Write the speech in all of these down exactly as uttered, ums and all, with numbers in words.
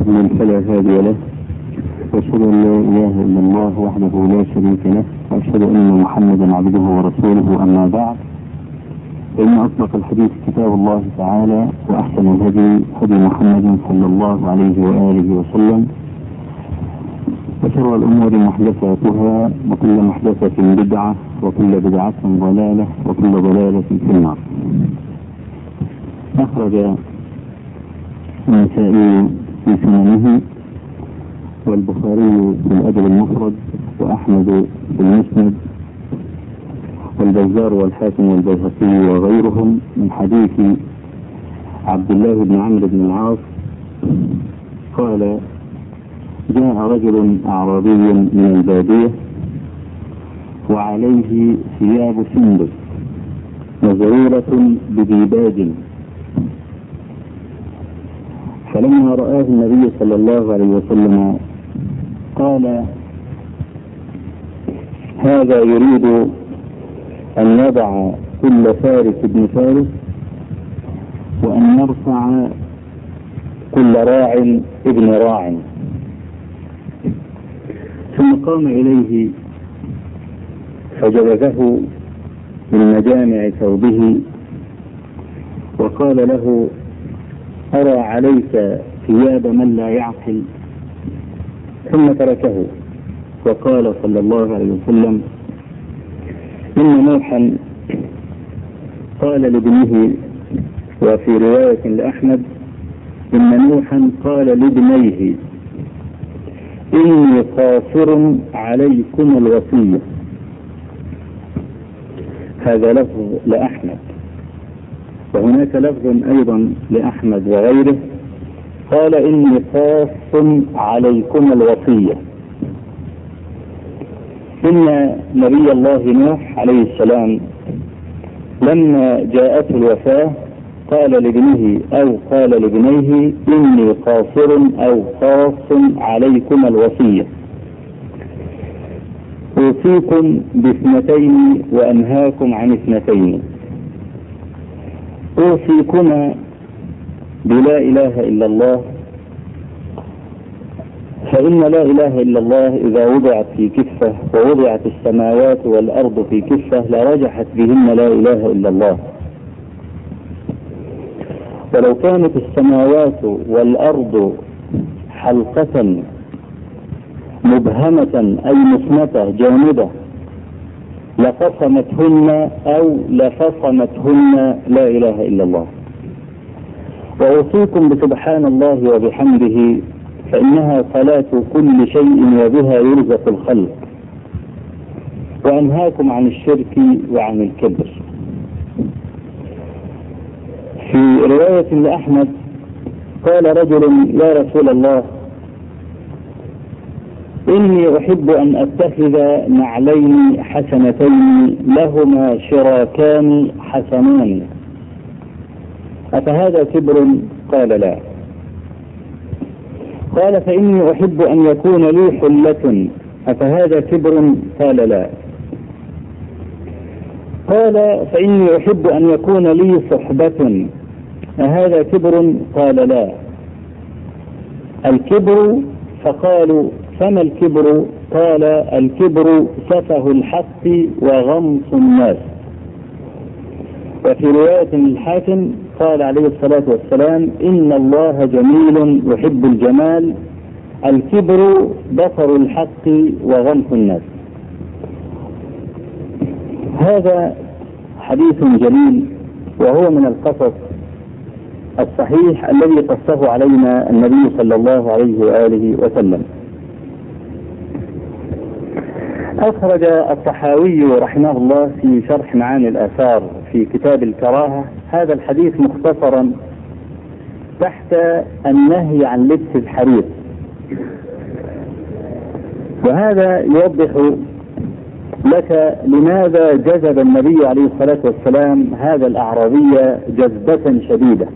يضلل فلا هادي له، واشهد ان لا اله الا الله وحده لا شريك له، واشهد ان محمدا عبده ورسوله. اما بعد، فان اصدق الحديث كتاب الله تعالى، واحسن الهدي هدي محمد صلى الله عليه واله وسلم، وشر الامور محدثاتها، وكل محدثه بدعه، وكل بدعه ضلاله، وكل ضلاله في النار. اخرج النسائي في سننه، والبخاري في الأدب المفرد، وأحمد في المسند، والبزار والحاكم والبيهقي وغيرهم من حديث عبد الله بن عمرو بن العاص قال: جاء رجل أعرابي من البادية وعليه ثياب سندس مزرورة بديباج، فلما رآه النبي صلى الله عليه وسلم قال: هذا يريد أن يضع كل فارس ابن فارس، وأن يرفع كل راع ابن راع. ثم قام إليه فجلده من مجامع ثوبه وقال له: أرى عليك ثياب من لا يعقل. ثم تركه وقال صلى الله عليه وسلم: إن نوحا قال لابنه، وفي رواية لأحمد: إن نوحا قال لابنيه: إني قاصر عليكم الوصية. هذا لفظ لأحمد، وهناك لفظ أيضا لأحمد وغيره قال: إني قاص عليكم الوصية. إن نبي الله نوح عليه السلام لما جاءته الوفاة قال لابنه أو قال لابنيه: إني قاصر أو قاص عليكم الوصية، أوصيكم باثنتين وأنهاكم عن اثنتين. أوصيكما بلا إله إلا الله، فإن لا إله إلا الله إذا وضعت في كفة ووضعت السماوات والأرض في كفة لرجحت بهن لا إله إلا الله. ولو كانت السماوات والأرض حلقة مبهمة أي مصمتة جامدة لقسمتهن أو لفصمتهن لا إله إلا الله. وأوصيكم بسبحان الله وبحمده، فإنها صلاة كل شيء وبها يرزق الخلق. وأنهاكم عن الشرك وعن الكبر. في رواية لأحمد قال رجل: يا رسول الله، إني أحب أن أتخذ نعلين حسنتين لهما شراكان حسنان، أفهذا كبر؟ قال: لا. قال: فإني أحب أن يكون لي حلة، أفهذا كبر؟ قال: لا. قال: فإني أحب أن يكون لي صحبة، أهذا كبر؟ قال: لا. الكبر. فقالوا: فما الكبر؟ قال: الكبر سفه الحق وغمص الناس. وفي رواية الحاكم قال عليه الصلاة والسلام: إن الله جميل يحب الجمال، الكبر بطر الحق وغمص الناس. هذا حديث جليل، وهو من القصص الصحيح الذي قصه علينا النبي صلى الله عليه وآله وسلم. أخرج الطحاوي رحمه الله في شرح معاني الآثار في كتاب الكراهة هذا الحديث مختصرا تحت النهي عن لبس الحرير، وهذا يوضح لك لماذا جذب النبي عليه الصلاة والسلام هذا الأعرابي جذبة شديدة،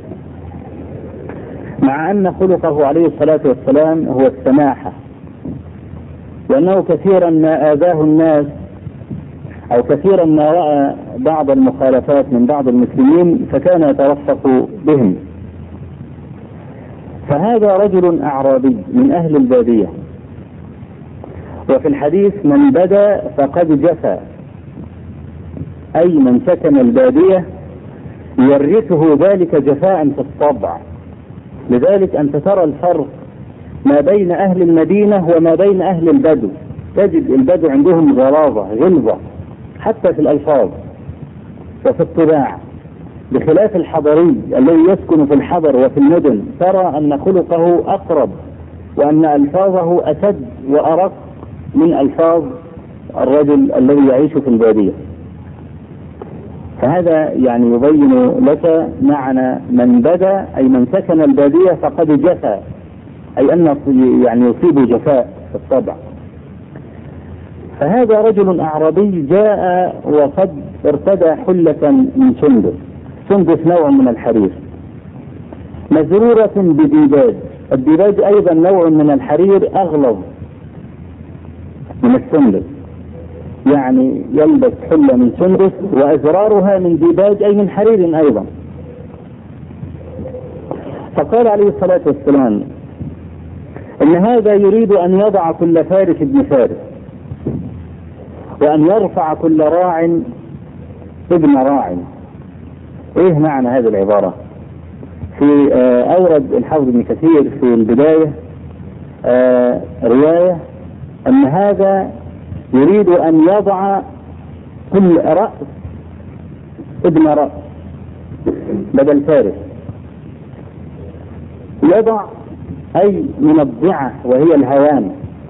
مع أن خلقه عليه الصلاة والسلام هو السماحة، وأنه كثيرا ما آذاه الناس أو كثيرا ما رأى بعض المخالفات من بعض المسلمين فكان يترفق بهم. فهذا رجل أعرابي من أهل البادية، وفي الحديث من بدا فقد جفا، أي من سكن البادية يورثه ذلك جفاء في الطبع. لذلك أنت ترى الفرق ما بين أهل المدينة وما بين أهل البدو. تجد البدو عندهم غلاظة غلظة حتى في الألفاظ وفي الطباع، بخلاف الحضري الذي يسكن في الحضر وفي المدن، ترى أن خلقه أقرب وأن ألفاظه أسد وأرق من ألفاظ الرجل الذي يعيش في البادية. فهذا يعني يبين لك معنى من بدا، أي من سكن البادية فقد جفا، أي أن يعني يصيب جفاء في الطبع. فهذا رجل أعرابي جاء وقد ارتدى حلة من سندس، سندس نوع من الحرير مزرورة بديباج. الديباج أيضا نوع من الحرير أغلظ من السندس، يعني يلبس حلة من سندس وأزرارها من ديباج أي من حرير أيضا. فقال عليه الصلاة والسلام إن هذا يريد أن يضع كل فارس ابن فارس، وأن يرفع كل راع ابن راع. إيه معنى هذه العبارة؟ في أورد الحافظ ابن كثير في البداية رواية أن هذا يريد أن يضع كل رأس ابن رأس بدل فارس. يضع أي من الضعة وهي الهوان،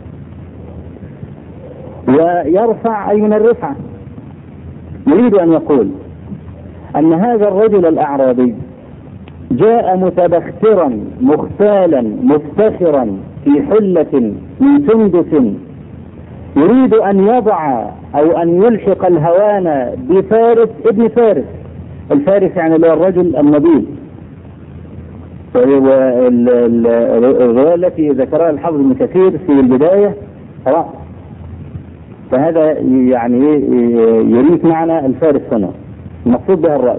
ويرفع أي من الرفعة. يريد أن يقول أن هذا الرجل الأعرابي جاء متبخترا مختالا مفتخرا في حلة من سندس، يريد أن يضع أو أن يلحق الهوان بفارس ابن فارس. الفارس يعني هو الرجل النبيل. الرواية التي ذكرها الحافظ ابن كثير في البداية رأس، فهذا يعني يريد معنى الفارس هنا المقصود بها الرأس.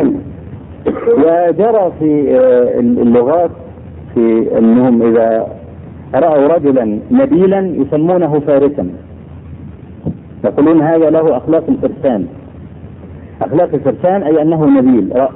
وجرى في اللغات في أنهم إذا رأوا رجلا نبيلا يسمونه فارسا، يقولون هذا له أخلاق الفرسان. أخلاق الفرسان أي أنه نبيل رأس.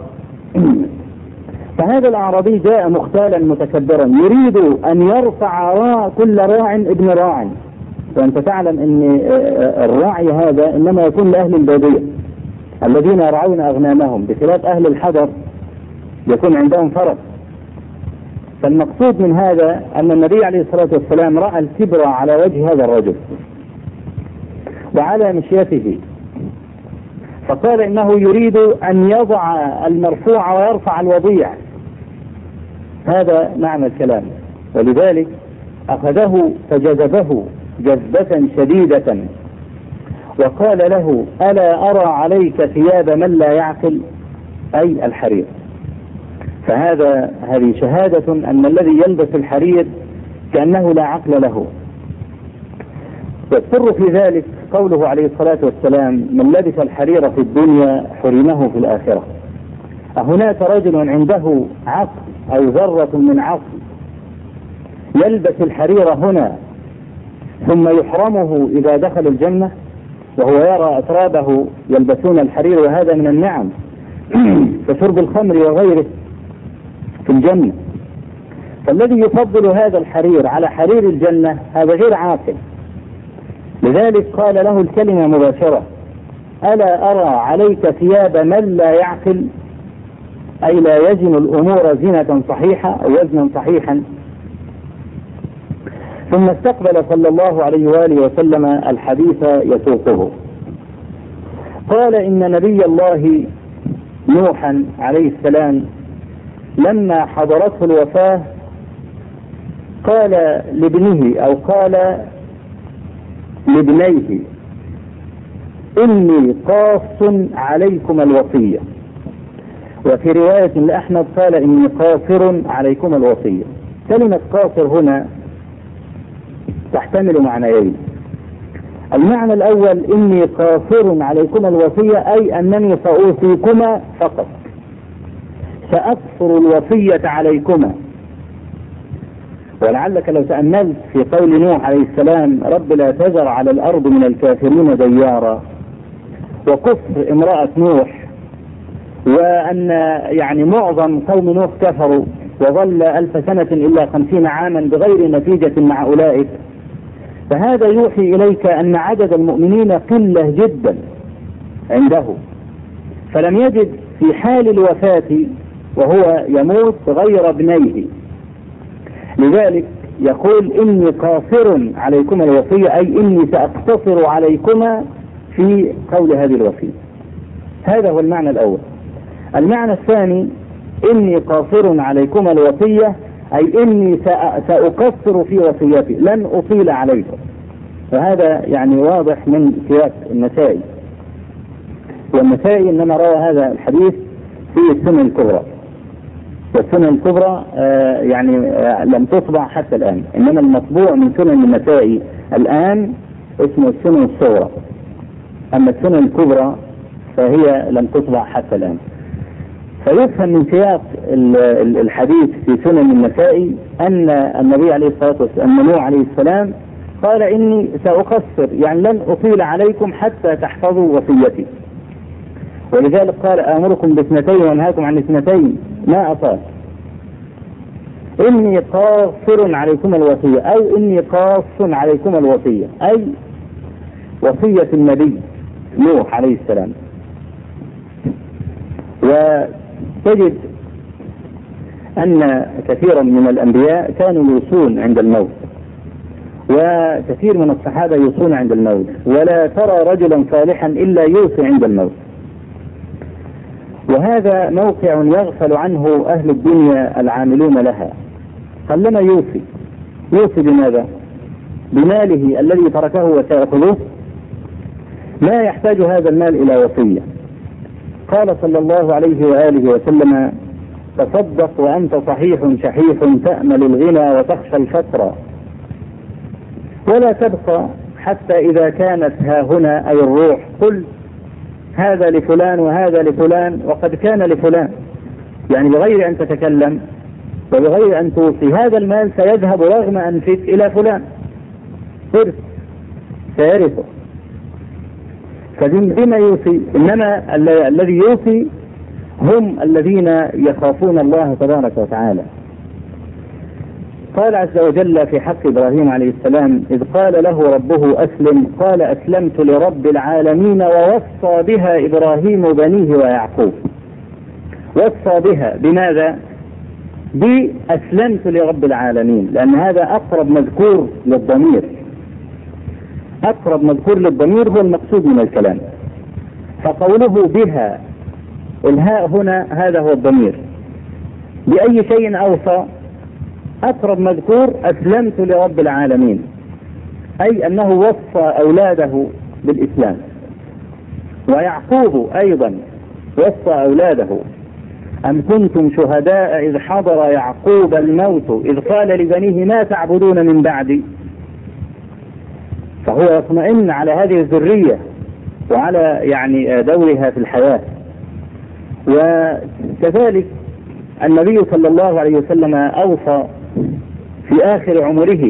فهذا الأعرابي جاء مختالا متكبرا يريد أن يرفع راع كل راع ابن راع. وأنت تعلم أن الراعي هذا إنما يكون لأهل البادية الذين يرعون أغنامهم، بخلاف أهل الحضر يكون عندهم فرس. فالمقصود من هذا أن النبي عليه الصلاة والسلام رأى الكبر على وجه هذا الرجل وعلى مشيته، فقال إنه يريد أن يضع المرفوع ويرفع الوضيع. هذا معنى الكلام. ولذلك أخذه فجذبه جذبة شديدة وقال له ألا أرى عليك ثياب من لا يعقل، أي الحرير. فهذا هذه شهادة أن الذي يلبس الحرير كأنه لا عقل له. والسر في ذلك قوله عليه الصلاة والسلام من لبس الحرير في الدنيا حرمه في الآخرة. هناك رجل عنده عقل أو ذرة من عقل يلبس الحرير هنا ثم يحرمه إذا دخل الجنة، وهو يرى أترابه يلبسون الحرير، وهذا من النعم كشرب الخمر وغيره في الجنة. فالذي يفضل هذا الحرير على حرير الجنة هذا غير عاقل. لذلك قال له الكلمة مباشرة ألا أرى عليك ثياب من لا يعقل، أي لا يزن الأمور زنة صحيحة أو وزنا صحيحا. ثم استقبل صلى الله عليه وآله وسلم الحديث يسوقه. قال إن نبي الله نوحا عليه السلام لما حضرته الوفاة قال لابنه أو قال لابنيه إني قاص عليكم الوصية. وفي رواية لأحمد قال إني قاصر عليكم الوصية. كلمة قاصر هنا تحتمل معنيين. المعنى الأول إني قاصر عليكم الوصية أي أنني سأوصيكما فقط، سأقصر الوصية عليكما ولعلك لو تأملت في قول نوح عليه السلام رب لا تذر على الأرض من الكافرين ديارا، وكفر امرأة نوح، وأن يعني معظم قوم نوح كفروا وظل ألف سنة إلا خمسين عاما بغير نتيجة مع أولئك، فهذا يوحي إليك أن عدد المؤمنين قلة جدا عنده، فلم يجد في حال الوفاة وهو يموت غير ابنيه. لذلك يقول إني قاصر عليكما الوصية، أي إني سأقتصر عليكما في قول هذه الوصية. هذا هو المعنى الأول. المعنى الثاني إني قاصر عليكما الوصية، أي إني سأقصر في وصيتي لن أطيل عليكم. وهذا يعني واضح من سياق النسائي، والنسائي إنما روى هذا الحديث في السنن الكبرى، والسنن الكبرى آه يعني آه لم تطبع حتى الآن، إنما المطبوع من سنن النسائي الآن اسمه السنن الصغرى، أما السنن الكبرى فهي لم تطبع حتى الآن. فيفهم من سياق الحديث في سنن النسائي أن النبي عليه الصلاة والسلام أن نوح عليه السلام قال إني سأقصر، يعني لن أطيل عليكم حتى تحفظوا وصيتي. ولذلك قال آمركم باثنتين وانهاكم عن اثنتين ما أطال. إني قاصر عليكم الوصية، أو إني قاص عليكم الوصية، أي وصية النبي نوح عليه السلام. وتجد أن كثيرا من الأنبياء كانوا يوصون عند الموت، وكثير من الصحابة يوصون عند الموت، ولا ترى رجلا صالحا إلا يوصي عند الموت. وهذا موقع يغفل عنه أهل الدنيا العاملون لها. قلما يوصي يوصي بماذا؟ بماله الذي تركه وسيأخذه، لا يحتاج هذا المال إلى وصية. قال صلى الله عليه وآله وسلم تصدق وأنت صحيح شحيح تأمل الغنى وتخشى الفقر، ولا تبقى حتى إذا كانت ها هنا أي الروح قل هذا لفلان وهذا لفلان وقد كان لفلان، يعني بغير أن تتكلم وبغير أن توصي هذا المال سيذهب رغم أنفك إلى فلان، إرث سيرثه. فبما يوصي، إنما الذي يوصي هم الذين يخافون الله تبارك وتعالى. قال عز وجل في حق إبراهيم عليه السلام إذ قال له ربه أسلم قال أسلمت لرب العالمين، ووصى بها إبراهيم بنيه ويعقوب. وصى بها بماذا؟ بأسلمت لرب العالمين، لأن هذا أقرب مذكور للضمير، أقرب مذكور للضمير هو المقصود من الكلام. فقوله بها الهاء هنا هذا هو الضمير. بأي شيء أوصى؟ أقرب مذكور أسلمت لرب العالمين، أي أنه وصى أولاده بالإسلام. ويعقوب أيضا وصى أولاده أم كنتم شهداء إذ حضر يعقوب الموت إذ قال لبنيه ما تعبدون من بعدي. فهو يطمئن على هذه الذرية وعلى يعني دورها في الحياة. وكذلك النبي صلى الله عليه وسلم أوصى في آخر عمره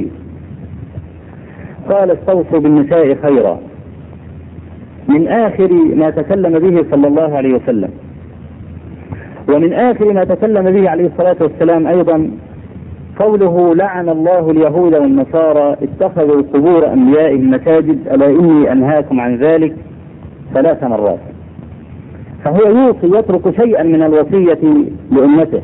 قال استوصوا بالنساء خيرا، من آخر ما تكلم به صلى الله عليه وسلم. ومن آخر ما تكلم به عليه الصلاة والسلام أيضا قوله لعن الله اليهود والنصارى اتخذوا قبور أنبيائهم مساجد ألا إني أنهاكم عن ذلك ثلاث مرات. فهو يوصي يترك شيئا من الوصية لأمته.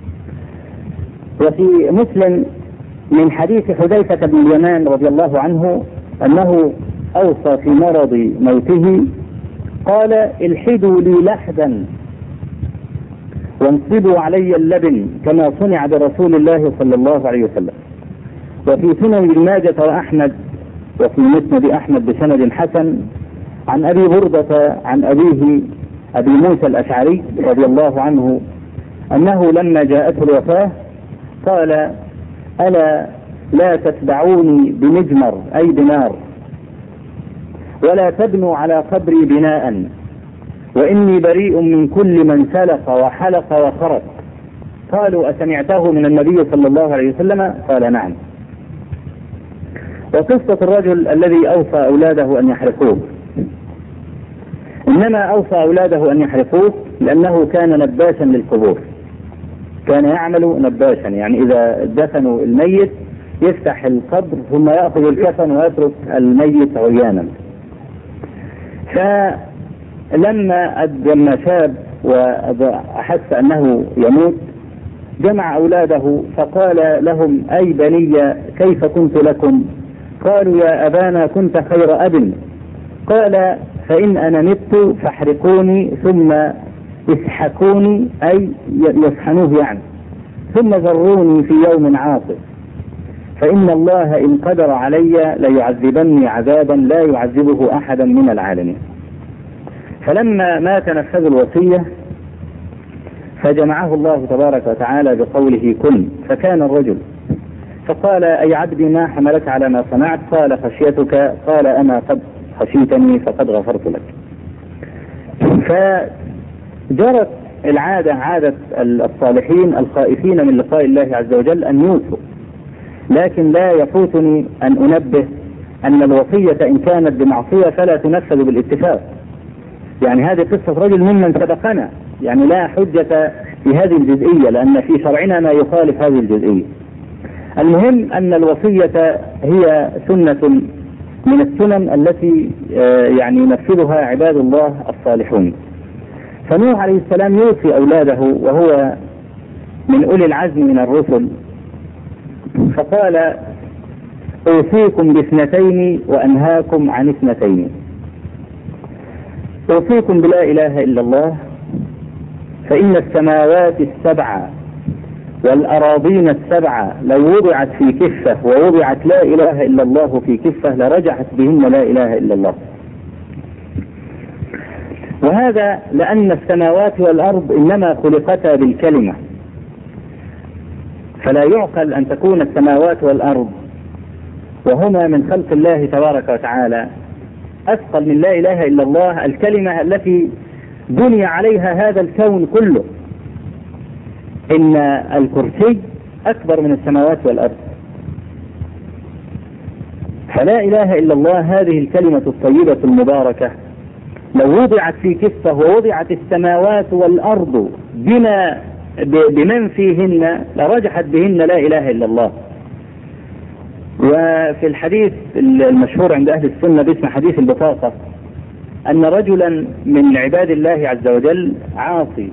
وفي مسلم من حديث حذيفة بن اليمان رضي الله عنه أنه أوصى في مرض موته قال الحدوا لي لحدا وانصبوا علي اللبن كما صنع برسول الله صلى الله عليه وسلم. وفي سنن ابن ماجه وأحمد وفي مسند أحمد بسند حسن عن أبي بردة عن أبيه أبي موسى الأشعري رضي الله عنه أنه لما جاءته الوفاة قال ألا لا تتبعوني بمجمر أي بنار ولا تبنوا على قبري بناء وإني بريء من كل من سلق وحلق وخرق. قالوا أسمعته من النبي صلى الله عليه وسلم؟ قال نعم. وقصة الرجل الذي أوصى أولاده أن يحرقوه، إنما أوصى أولاده أن يحرقوه لأنه كان نباشا للقبور، كان يعمل نباشا، يعني إذا دفنوا الميت يفتح القبر ثم يأخذ الكفن ويترك الميت عريانا. فلما لما شاب وأحس أنه يموت جمع أولاده فقال لهم: أي بني كيف كنت لكم؟ قالوا: يا أبانا كنت خير أب. قال: فإن أنا مت فاحرقوني ثم اسحقوني، أي يسحنوه يعني، ثم ذروني في يوم عاصف، فإن الله إن قدر علي ليعذبني عذابا لا يعذبه أحدا من العالمين. فلما مات نفذ الوصية فجمعه الله تبارك وتعالى بقوله: كن. فكان الرجل، فقال: أي عبدي ما حملك على ما صنعت؟ قال: خشيتك. قال: أنا قد خشيتني فقد غفرت لك. فجرت العادة، عادة الصالحين الخائفين من لقاء الله عز وجل أن يوصوا، لكن لا يفوتني أن أنبه أن الوصية إن كانت بمعصية فلا تنفذ بالاتفاق. يعني هذه قصة رجل ممن سبقنا، يعني لا حجة في هذه الجزئية لأن في شرعنا ما يخالف هذه الجزئية. المهم أن الوصية هي سنة من السنن التي يعني ينفذها عباد الله الصالحون. فنوح عليه السلام يوصي أولاده وهو من أولي العزم من الرسل، فقال: أوصيكم باثنتين وأنهاكم عن اثنتين. أوصيكم بلا إله إلا الله، فإن السماوات السبع والأراضين السبع لو وضعت في كفة ووضعت لا إله إلا الله في كفة لرجحت بهن لا إله إلا الله. وهذا لأن السماوات والأرض إنما خلقتا بالكلمة، فلا يعقل أن تكون السماوات والأرض وهما من خلق الله تبارك وتعالى أثقل من لا إله إلا الله، الكلمة التي بني عليها هذا الكون كله. إن الكرسي أكبر من السماوات والأرض، فلا إله إلا الله هذه الكلمة الطيبة المباركة لو وضعت في كفة ووضعت السماوات والأرض بما بمن فيهن لرجحت بهن لا إله إلا الله. وفي الحديث المشهور عند أهل السنة باسم حديث البطاقة أن رجلا من عباد الله عز وجل عاصي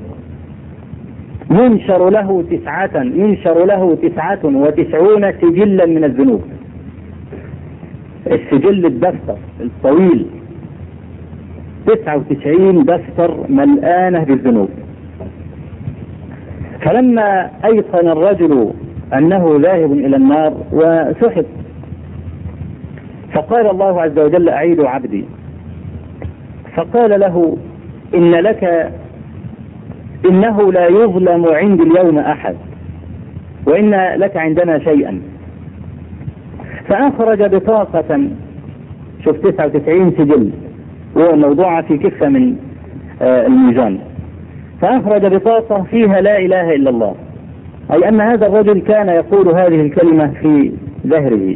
ينشر له تسعة ينشر له تسعة وتسعون سجلا من الذنوب، السجل الدفتر الطويل تسعة وتسعين دفتر ملآنة بالذنوب. فلما أيقن الرجل أنه ذاهب إلى النار وسحب، فقال الله عز وجل: أعيد عبدي. فقال له: إن لك إنه لا يظلم عندي اليوم أحد، وإن لك عندنا شيئا. فأخرج بطاقة، شوف تسعة وتسعين سجل وموضوعة في كفة من الميزان، فأخرج بطاقة فيها لا إله إلا الله، أي أن هذا الرجل كان يقول هذه الكلمة في ظهره.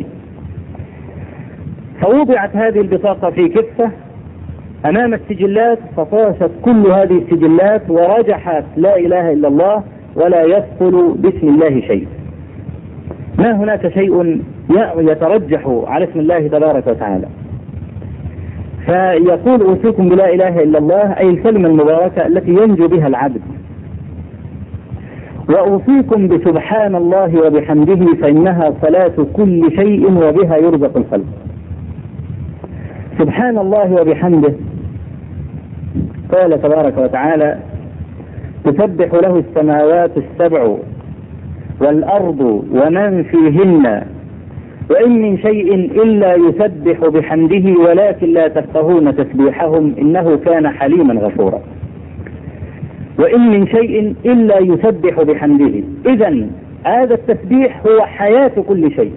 فوضعت هذه البطاقة في كفة أمام السجلات، فطاشت كل هذه السجلات ورجحت لا إله إلا الله ولا يثقل باسم الله شيء. ما هناك شيء يترجح على اسم الله تبارك وتعالى. فيقول: أوصيكم بلا إله إلا الله، أي الكلمة المباركة التي ينجو بها العبد. وأوصيكم بسبحان الله وبحمده، فإنها صلاة كل شيء وبها يرزق الخلق. سبحان الله وبحمده، قال تبارك وتعالى: تسبح له السماوات السبع والأرض ومن فيهن وإن من شيء إلا يسبح بحمده ولكن لا تفقهون تسبيحهم إنه كان حليما غفورا. وإن من شيء إلا يسبح بحمده، إذن هذا التسبيح هو حياة كل شيء.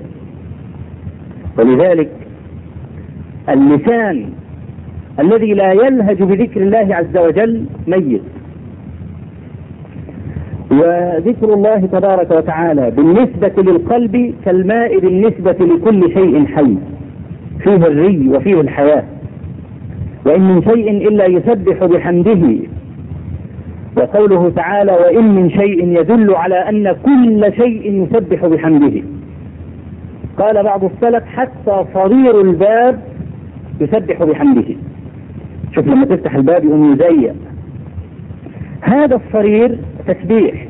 ولذلك اللسان الذي لا يلهج بذكر الله عز وجل ميت، وذكر الله تبارك وتعالى بالنسبة للقلب كالماء بالنسبة لكل شيء حي، فيه الري وفيه الحياة، وإن من شيء إلا يسبح بحمده. وقوله تعالى وإن من شيء يدل على أن كل شيء يسبح بحمده. قال بعض السلف حتى صرير الباب يسبح بحمده. شوف لما تفتح الباب يقوم يزيق، هذا الصرير تسبيح.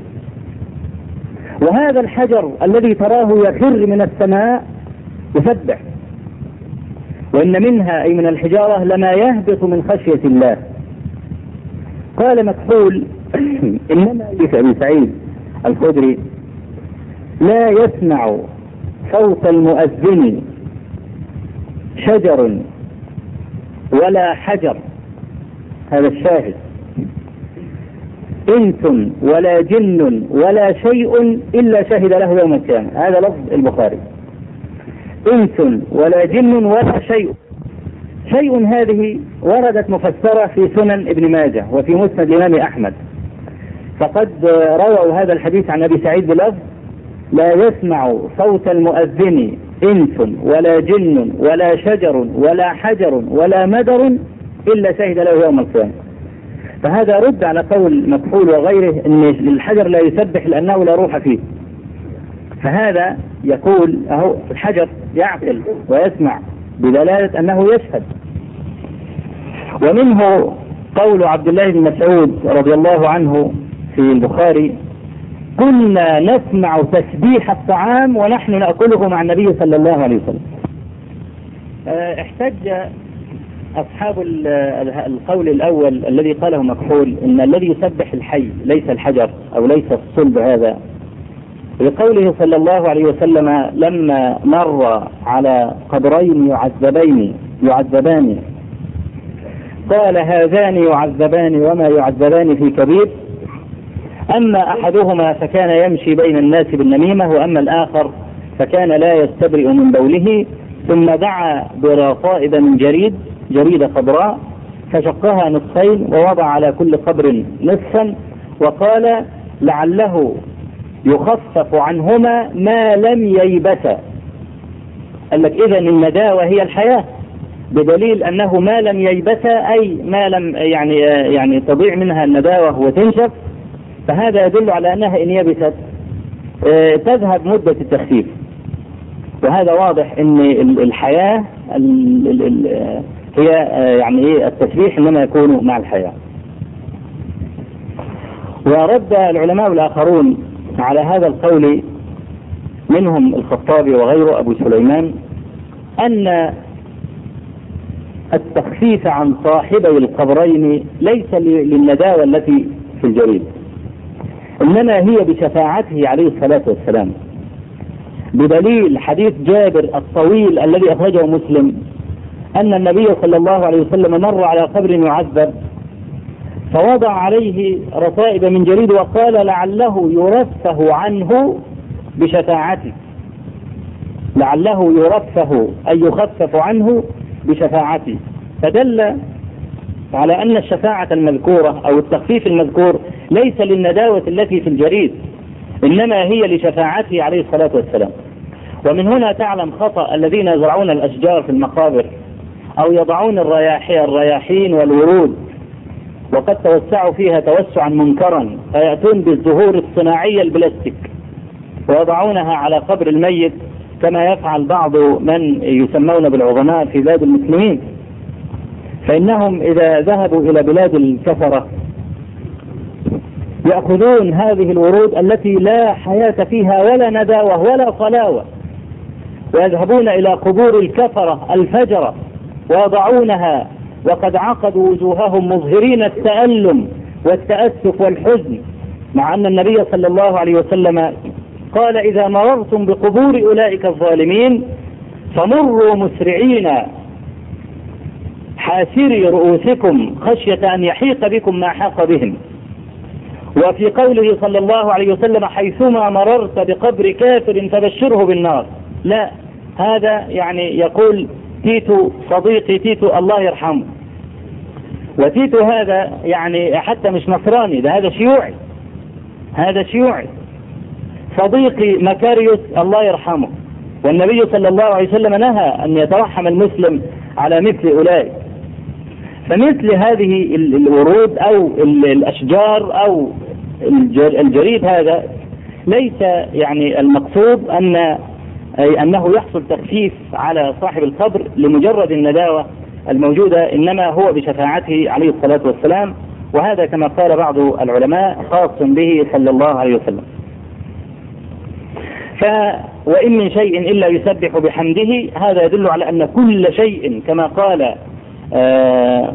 وهذا الحجر الذي تراه يخر من السماء يسبح. وإن منها أي من الحجارة لما يهبط من خشية الله. قال مكحول إنما أبي سعيد الخدري لا يسمع صوت المؤذن شجر ولا حجر، هذا الشاهد، إنس ولا جن ولا شيء إلا شهد له يوم القيامة. هذا لفظ البخاري. إنس ولا جن ولا شيء. شيء هذه وردت مفسرة في سنن ابن ماجه وفي مسند الإمام أحمد، فقد رووا هذا الحديث عن أبي سعيد بلفظ لا يسمع صوت المؤذن إنس ولا جن ولا شجر ولا حجر ولا مدر إلا شهد له يوم القيامة. فهذا رد على قول مكحول وغيره ان الحجر لا يسبح لأنه لا روح فيه. فهذا يقول اهو الحجر يعقل ويسمع بدلالة أنه يشهد. ومنه قول عبد الله بن مسعود رضي الله عنه في البخاري كنا نسمع تسبيح الطعام ونحن نأكله مع النبي صلى الله عليه وسلم. احتج أصحاب القول الأول الذي قاله مكحول إن الذي يسبح الحي ليس الحجر أو ليس الصلب هذا، لقوله صلى الله عليه وسلم لما مر على قبرين يعذبين يعذبان قال هذان يعذبان وما يعذبان في كبير، أما أحدهما فكان يمشي بين الناس بالنميمة وأما الآخر فكان لا يستبرئ من بوله، ثم دعا برقائب من جريد جريدة خضراء فشقها نصفين ووضع على كل قبر نصفا وقال لعله يخفف عنهما ما لم ييبسا. قال لك إذن النداوة هي الحياة، بدليل أنه ما لم ييبسا أي ما لم يعني يعني تضيع منها النداوة وتنشف، فهذا يدل على أنها إن يبست اه تذهب مدة التخفيف. وهذا واضح أن الحياة ال ال ال هي يعني ايه التسبيح انما يكون مع الحياة. ورد العلماء الآخرون على هذا القول منهم الخطابي وغيره أبو سليمان أن التخفيف عن صاحبي القبرين ليس للنداوة التي في الجريد، إنما هي بشفاعته عليه الصلاة والسلام، بدليل حديث جابر الطويل الذي أخرجه مسلم أن النبي صلى الله عليه وسلم مر على قبر يعذب فوضع عليه رصائب من جريد وقال لعله يرفه عنه بشفاعته، لعله يرفه أي يخفف عنه بشفاعته، فدل على أن الشفاعة المذكورة أو التخفيف المذكور ليس للنداوة التي في الجريد، إنما هي لشفاعته عليه الصلاة والسلام. ومن هنا تعلم خطأ الذين يزرعون الأشجار في المقابر أو يضعون الرياحي الرياحين والورود وقد توسعوا فيها توسعا منكرا، فيأتون بالزهور الصناعية البلاستيك ويضعونها على قبر الميت كما يفعل بعض من يسمون بالعظماء في بلاد المسلمين. فإنهم إذا ذهبوا إلى بلاد الكفرة يأخذون هذه الورود التي لا حياة فيها ولا نداوة ولا صلاوة ويذهبون إلى قبور الكفرة الفجرة ويضعونها وقد عقدوا وجوههم مظهرين التألم والتأسف والحزن، مع أن النبي صلى الله عليه وسلم قال إذا مررتم بقبور أولئك الظالمين فمروا مسرعين حاسري رؤوسكم خشية أن يحيق بكم ما حاق بهم. وفي قوله صلى الله عليه وسلم حيثما مررت بقبر كافر فبشره بالنار، لا، هذا يعني يقول تيتو صديقي تيتو الله يرحمه، وتيتو هذا يعني حتى مش نصراني، ده هذا شيوعي، هذا شيوعي. صديقي مكاريوس الله يرحمه، والنبي صلى الله عليه وسلم نهى أن يترحم المسلم على مثل أولئك. فمثل هذه الورود أو الأشجار أو الجريد هذا ليس يعني المقصود أن أي أنه يحصل تخفيف على صاحب القبر لمجرد النداوة الموجودة، إنما هو بشفاعته عليه الصلاة والسلام، وهذا كما قال بعض العلماء خاص به صلى الله عليه وسلم. ف وإن من شيء إلا يسبح بحمده، هذا يدل على أن كل شيء كما قال آه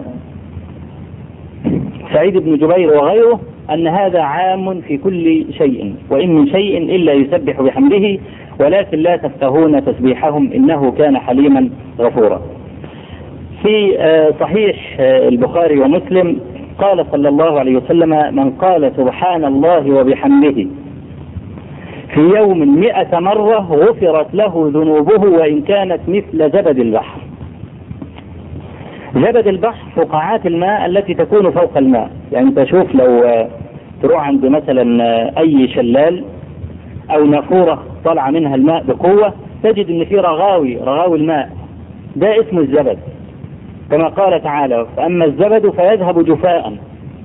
سعيد بن جبير وغيره أن هذا عام في كل شيء، وإن من شيء إلا يسبح بحمده ولكن لا تفقهون تسبيحهم إنه كان حليما غفورا. في صحيح البخاري ومسلم قال صلى الله عليه وسلم: من قال سبحان الله وبحمده في يوم مئة مرة غفرت له ذنوبه وإن كانت مثل زبد البحر. زبد البحر فقاعات الماء التي تكون فوق الماء، يعني تشوف لو تروح عند مثلا أي شلال أو نافورة طلع منها الماء بقوة تجد ان في رغاوي رغاوي الماء، ده اسمه الزبد، كما قال تعالى: فأما الزبد فيذهب جفاء،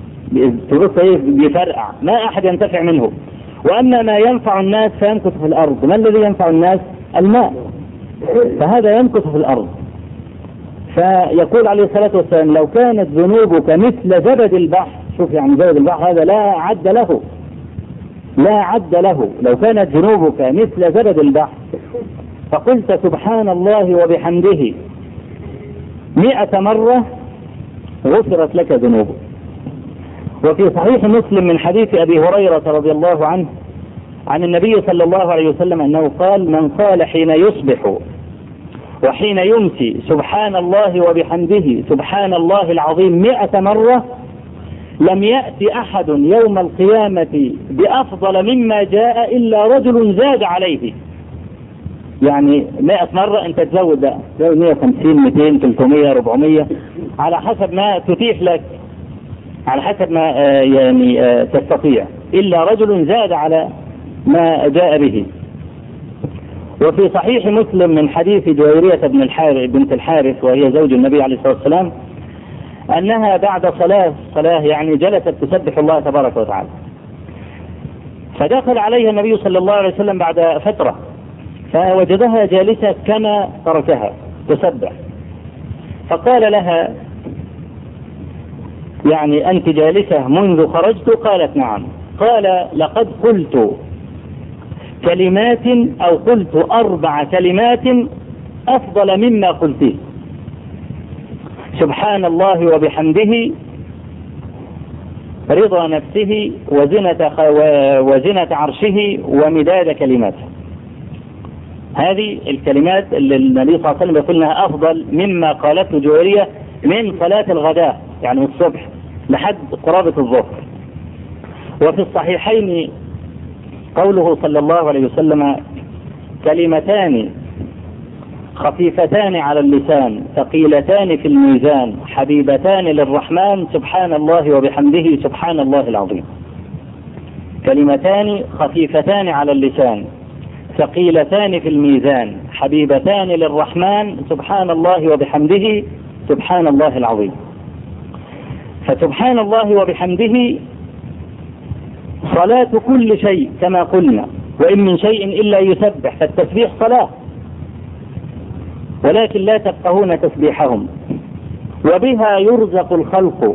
بيفرقع ما أحد ينتفع منه، وأما ما ينفع الناس فيمكث في الأرض. ما الذي ينفع الناس؟ الماء، فهذا يمكث في الأرض. فيقول عليه الصلاة والسلام: لو كانت ذنوبك مثل زبد البحر، شوف يعني زبد البحر هذا لا عد له لا عد له لو كانت ذنوبك مثل زبد البحر فقلت سبحان الله وبحمده مئة مرة غفرت لك ذنوبك. وفي صحيح مسلم من حديث أبي هريرة رضي الله عنه عن النبي صلى الله عليه وسلم أنه قال: من قال حين يصبح وحين يمسي سبحان الله وبحمده سبحان الله العظيم مئة مرة لم يأتي أحد يوم القيامة بأفضل مما جاء إلا رجل زاد عليه. يعني مئة مرة أنت تزود بقى مئة وخمسين مئتين ثلاثمئة أربعمئة على حسب ما تتيح لك، على حسب ما يعني تستطيع، إلا رجل زاد على ما جاء به. وفي صحيح مسلم من حديث جويرية بن الحارث بنت الحارث وهي زوج النبي عليه الصلاة والسلام أنها بعد صلاة صلاة يعني جلست تسبح الله تبارك وتعالى، فدخل عليها النبي صلى الله عليه وسلم بعد فترة فوجدها جالسة كما تركها تسبح، فقال لها: يعني أنت جالسة منذ خرجت؟ قالت: نعم. قال: لقد قلت كلمات أو قلت أربع كلمات أفضل مما قلته: سبحان الله وبحمده رضا نفسه وزنة, وزنة عرشه ومداد كلماته. هذه الكلمات اللي النبي صلى الله عليه وسلم يقول لها أفضل مما قالته جويرية من صلاة الغداء يعني الصبح لحد قرابة الظهر. وفي الصحيحين قوله صلى الله عليه وسلم: كلمتان خفيفتان على اللسان ثقيلتان في الميزان حبيبتان للرحمن سبحان الله وبحمده سبحان الله العظيم. كلمتان خفيفتان على اللسان ثقيلتان في الميزان حبيبتان للرحمن سبحان الله وبحمده سبحان الله العظيم. فسبحان الله وبحمده صلاة كل شيء كما قلنا، وإن من شيء إلا يسبح، فالتسبيح صلاة ولكن لا تفقهون تسبيحهم. وبها يرزق الخلق.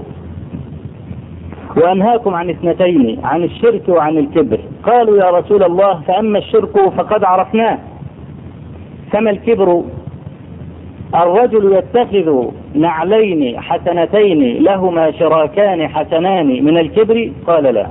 وأنهاكم عن اثنتين، عن الشرك وعن الكبر. قالوا: يا رسول الله فأما الشرك فقد عرفناه، فما الكبر؟ الرجل يتخذ نعلين حسنتين لهما شراكان حسنان من الكبر؟ قال: لا.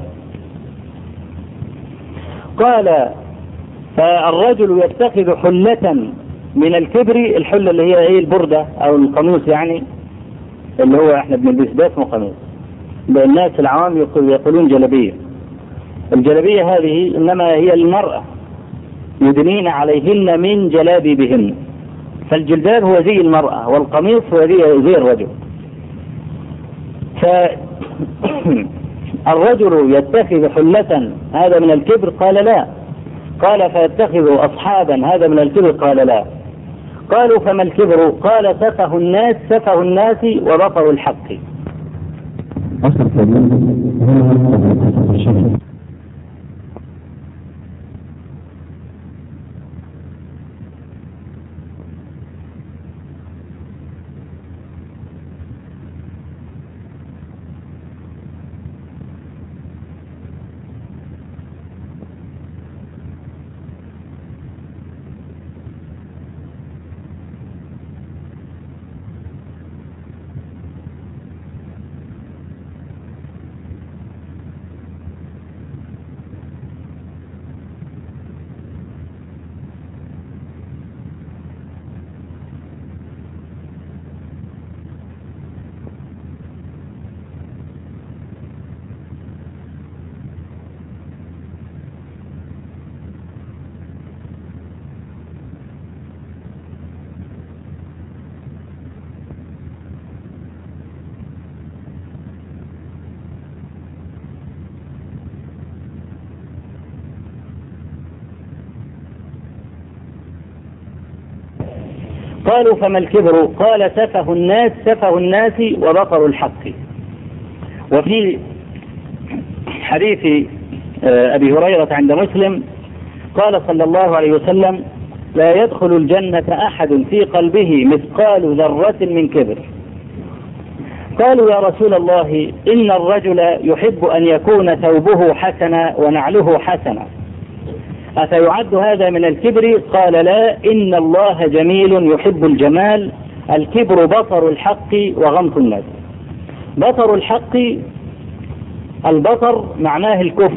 قال: فالرجل يتخذ حلة من الكبر، الحلة اللي هي ايه البردة او القميص يعني اللي هو احنا بنلبس ده اسمه قميص، الناس العوام يقولون جلبية. الجلبية هذه انما هي المرأة يدنين عليهن من جلابيبهن، فالجلباب هو زي المرأة والقميص هو زي, زي الرجل. الرجل يتخذ حلة هذا من الكبر؟ قال لا. قال فيتخذ أصحابا هذا من الكبر؟ قال لا. قالوا فما الكبر؟ قال سفه الناس سفه الناس وبطر الحق. أصل كلمة قالوا فما الكبر؟ قال سفه الناس سفه الناس وبطر الحق. وفي حديث أبي هريرة عند مسلم قال صلى الله عليه وسلم لا يدخل الجنة أحد في قلبه مثقال ذرة من كبر. قالوا يا رسول الله إن الرجل يحب أن يكون ثوبه حسنا ونعله حسنا، أفيعد هذا من الكبر؟ قال لا، إن الله جميل يحب الجمال. الكبر بطر الحق وغمط الناس. بطر الحق، البطر معناه الكفر،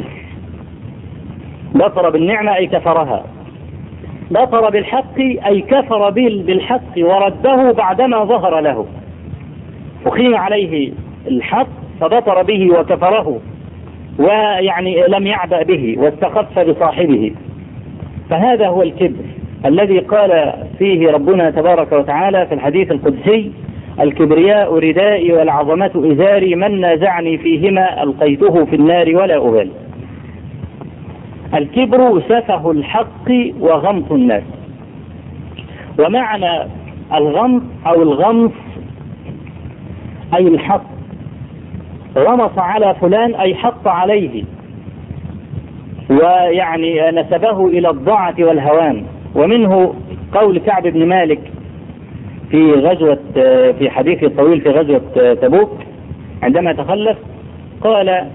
بطر بالنعمة أي كفرها، بطر بالحق أي كفر بالحق ورده بعدما ظهر له، أقيم عليه الحق فبطر به وكفره، ويعني لم يعبأ به واستخف بصاحبه. فهذا هو الكبر الذي قال فيه ربنا تبارك وتعالى في الحديث القدسي الكبرياء ردائي والعظمة إزاري، من نازعني فيهما ألقيته في النار ولا أبالي. الكبر سفه الحق وغمط الناس. ومعنى الغمط أو الغمص أي الحق، غمص على فلان أي حط عليه، ويعني نسبه إلى الضعة والهوان. ومنه قول كعب بن مالك في غزوة في حديث الطويل في غزوة تبوك عندما تخلف قال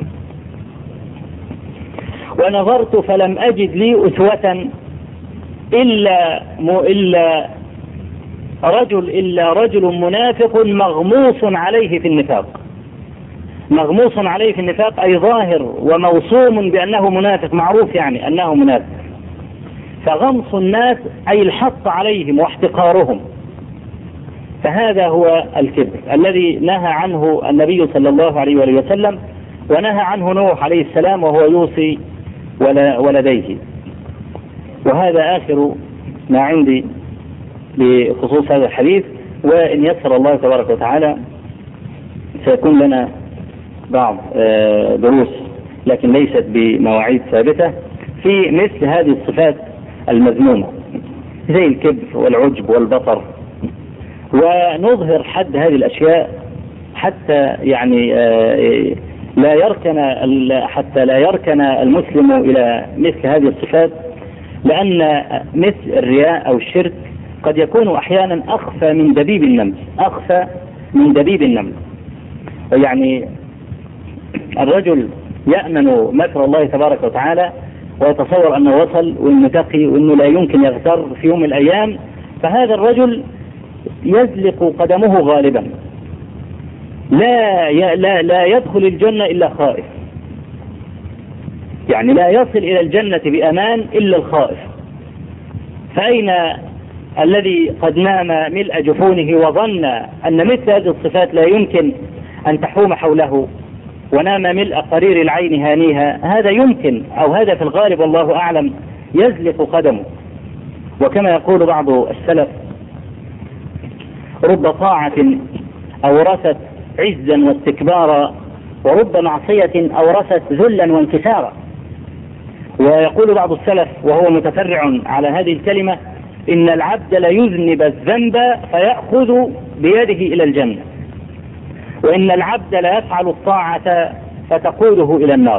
ونظرت فلم أجد لي أسوة إلا إلا رجل إلا رجل منافق مغموس عليه في النفاق. مغموس عليه في النفاق أي ظاهر وموصوم بأنه منافق، معروف يعني أنه منافق. فغمص الناس أي الحط عليهم واحتقارهم. فهذا هو الكبر الذي نهى عنه النبي صلى الله عليه وآله وسلم، ونهى عنه نوح عليه السلام وهو يوصي ولديه. وهذا آخر ما عندي بخصوص هذا الحديث، وإن يسر الله تبارك وتعالى سيكون لنا بعض دروس لكن ليست بمواعيد ثابتة في مثل هذه الصفات المذمومة زي الكبر والعجب والبطر، ونظهر حد هذه الأشياء حتى يعني لا يركن حتى لا يركن المسلم إلى مثل هذه الصفات، لأن مثل الرياء أو الشرك قد يكون أحيانا أخفى من دبيب النمل، أخفى من دبيب النمل. يعني الرجل يأمن مكر الله تبارك وتعالى ويتصور أنه وصل وأنه تقي وأنه لا يمكن يغتر في يوم من الأيام، فهذا الرجل يزلق قدمه غالبا، لا لا لا يدخل الجنة إلا خائف، يعني لا يصل إلى الجنة بأمان إلا الخائف. فأين الذي قد نام ملء جفونه وظن أن مثل هذه الصفات لا يمكن أن تحوم حوله، ونام ملء قرير العين هانيها؟ هذا يمكن، أو هذا في الغالب والله أعلم يزلق قدمه. وكما يقول بعض السلف رب طاعة أورثت عزا واستكبارا ورب معصية أورثت ذلا وانكسارا. ويقول بعض السلف وهو متفرع على هذه الكلمة: إن العبد ليذنب الذنب فيأخذ بيده إلى الجنة، وإن العبد لا يفعل الطاعة فتقوده إلى النار.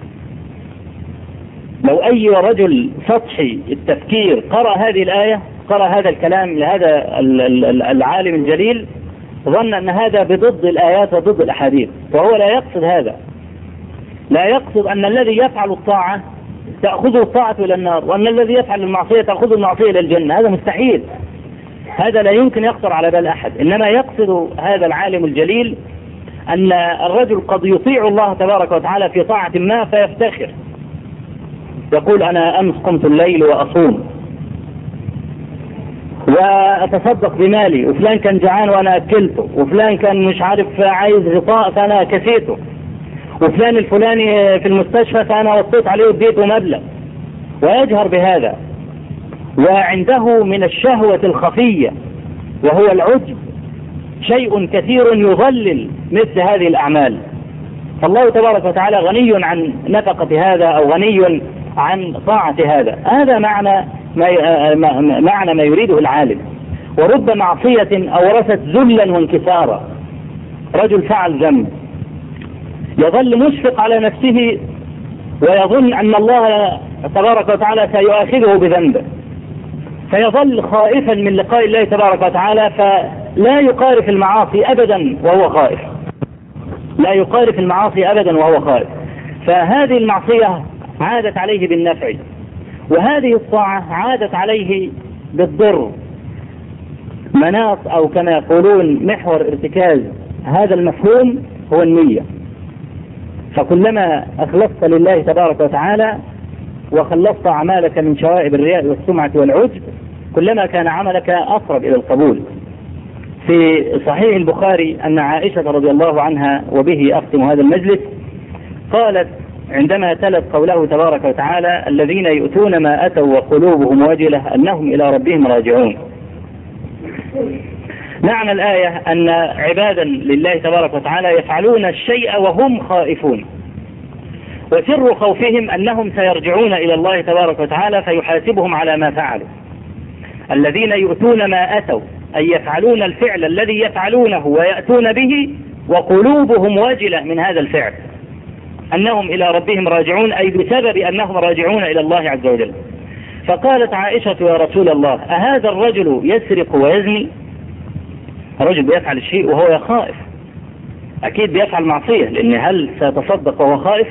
لو أي رجل سطحي التفكير قرأ هذه الآية، قرأ هذا الكلام لهذا العالم الجليل، ظن أن هذا بضد الآيات وضد الأحاديث، وهو لا يقصد هذا. لا يقصد أن الذي يفعل الطاعة تأخذه الطاعة إلى النار، وأن الذي يفعل المعصية تأخذه المعصية إلى الجنة. هذا مستحيل، هذا لا يمكن يخطر على بال أحد. إنما يقصد هذا العالم الجليل أن الرجل قد يطيع الله تبارك وتعالى في طاعة ما فيفتخر، يقول: أنا أمس قمت الليل وأصوم وأتصدق بمالي، وفلان كان جعان وأنا أكلته، وفلان كان مش عارف عايز غطاء فأنا كسيته، وفلان الفلاني في المستشفى فأنا وصيت عليه واديته مبلغ، ويجهر بهذا. وعنده من الشهوة الخفية وهو العجب شيء كثير يضلل مثل هذه الأعمال. فالله تبارك وتعالى غني عن نفقة هذا، أو غني عن طاعة هذا. هذا معنى ما, معنى ما يريده العالم. ورب معصية أورثت ذلا وانكسارا. رجل فعل ذنب يظل مشفق على نفسه ويظن أن الله تبارك وتعالى سيؤاخذه بذنبه، فيظل خائفا من لقاء الله تبارك وتعالى، فلا يقارف المعاصي أبدا وهو خائف، لا يقارف المعاصي أبدا وهو خائف. فهذه المعصية عادت عليه بالنفع، وهذه الطاعة عادت عليه بالضر. مناط أو كما يقولون محور ارتكاز هذا المفهوم هو النية. فكلما أخلصت لله تبارك وتعالى وخلصت أعمالك من شوائب الرياء والسمعة والعجب، كلما كان عملك أقرب إلى القبول. في صحيح البخاري أن عائشة رضي الله عنها، وبه أختم هذا المجلس، قالت عندما تلت قوله تبارك وتعالى: الذين يؤتون ما أتوا وقلوبهم وجلة أنهم إلى ربهم راجعون. معنى الآية أن عبادا لله تبارك وتعالى يفعلون الشيء وهم خائفون، وسر خوفهم أنهم سيرجعون إلى الله تبارك وتعالى فيحاسبهم على ما فعلوا. الذين يؤتون ما أتوا أي يفعلون الفعل الذي يفعلونه ويأتون به وقلوبهم وجلة من هذا الفعل، أنهم إلى ربهم راجعون، أي بسبب أنهم راجعون إلى الله عز وجل. فقالت عائشة: يا رسول الله، أهذا الرجل يسرق ويزني؟ الرجل بيفعل الشيء وهو خائف، أكيد بيفعل معصية، لأن هل سيتصدق وهو خائف؟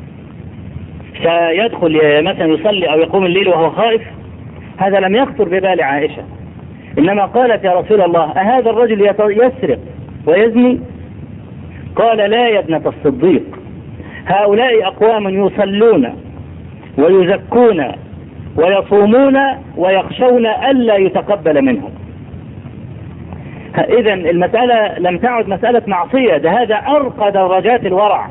سيدخل مثلا يصلي أو يقوم الليل وهو خائف؟ هذا لم يخطر ببال عائشة. إنما قالت: يا رسول الله، أهذا الرجل يسرق ويزني؟ قال: لا يا ابنة الصديق، هؤلاء أقوام يصلون ويزكون ويصومون ويخشون ألا يتقبل منهم. إذن المسألة لم تعد مسألة معصية، ده هذا أرقى درجات الورع.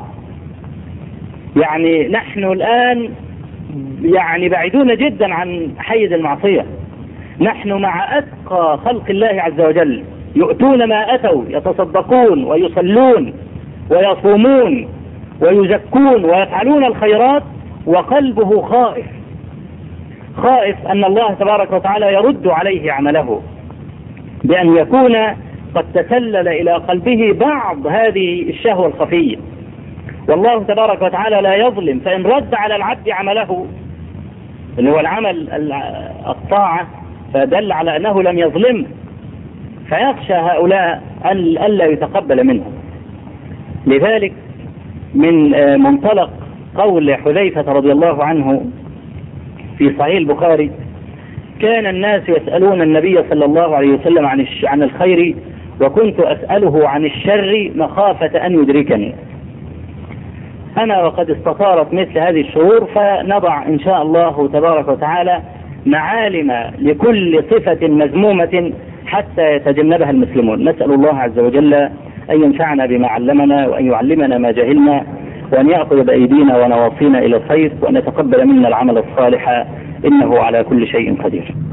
يعني نحن الآن يعني بعيدون جدا عن حيز المعصية. نحن مع أتقى خلق الله عز وجل، يؤتون ما أتوا، يتصدقون ويصلون ويصومون ويزكون ويفعلون الخيرات، وقلبه خائف، خائف أن الله تبارك وتعالى يرد عليه عمله، بأن يكون قد تسلل إلى قلبه بعض هذه الشهوة الخفية. والله تبارك وتعالى لا يظلم، فإن رد على العبد عمله اللي هو العمل الطاعة فدل على أنه لم يظلم، فيخشى هؤلاء أن ألا يتقبل منهم. لذلك من منطلق قول حذيفة رضي الله عنه في صحيح البخاري: كان الناس يسألون النبي صلى الله عليه وسلم عن عن الخير، وكنت أسأله عن الشر مخافة أن يدركني. أنا وقد استطارت مثل هذه الشهور، فنضع إن شاء الله تبارك وتعالى معالم لكل صفة مذمومة حتى يتجنبها المسلمون. نسأل الله عز وجل أن ينفعنا بما علمنا، وأن يعلمنا ما جهلنا، وأن يأخذ بأيدينا ونواصينا إلى الخير، وأن يتقبل منا العمل الصالح، إنه على كل شيء قدير.